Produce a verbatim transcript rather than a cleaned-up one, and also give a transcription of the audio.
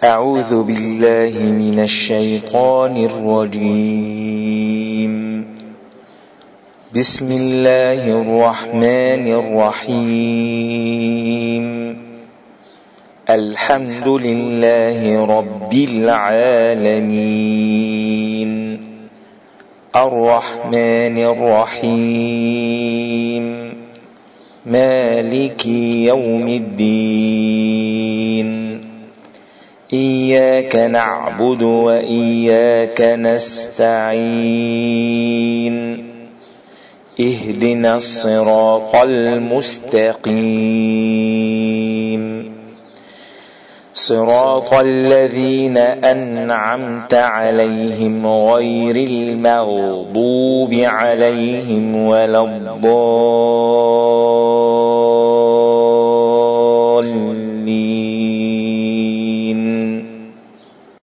أعوذ بالله من الشيطان الرجيم. بسم الله الرحمن الرحيم. الحمد لله رب العالمين. الرحمن الرحيم. مالك يوم الدين. إياك نعبد وإياك نستعين. اهدنا الصراط المستقيم. صراط الذين أنعمت عليهم غير المغضوب عليهم ولا الضالين.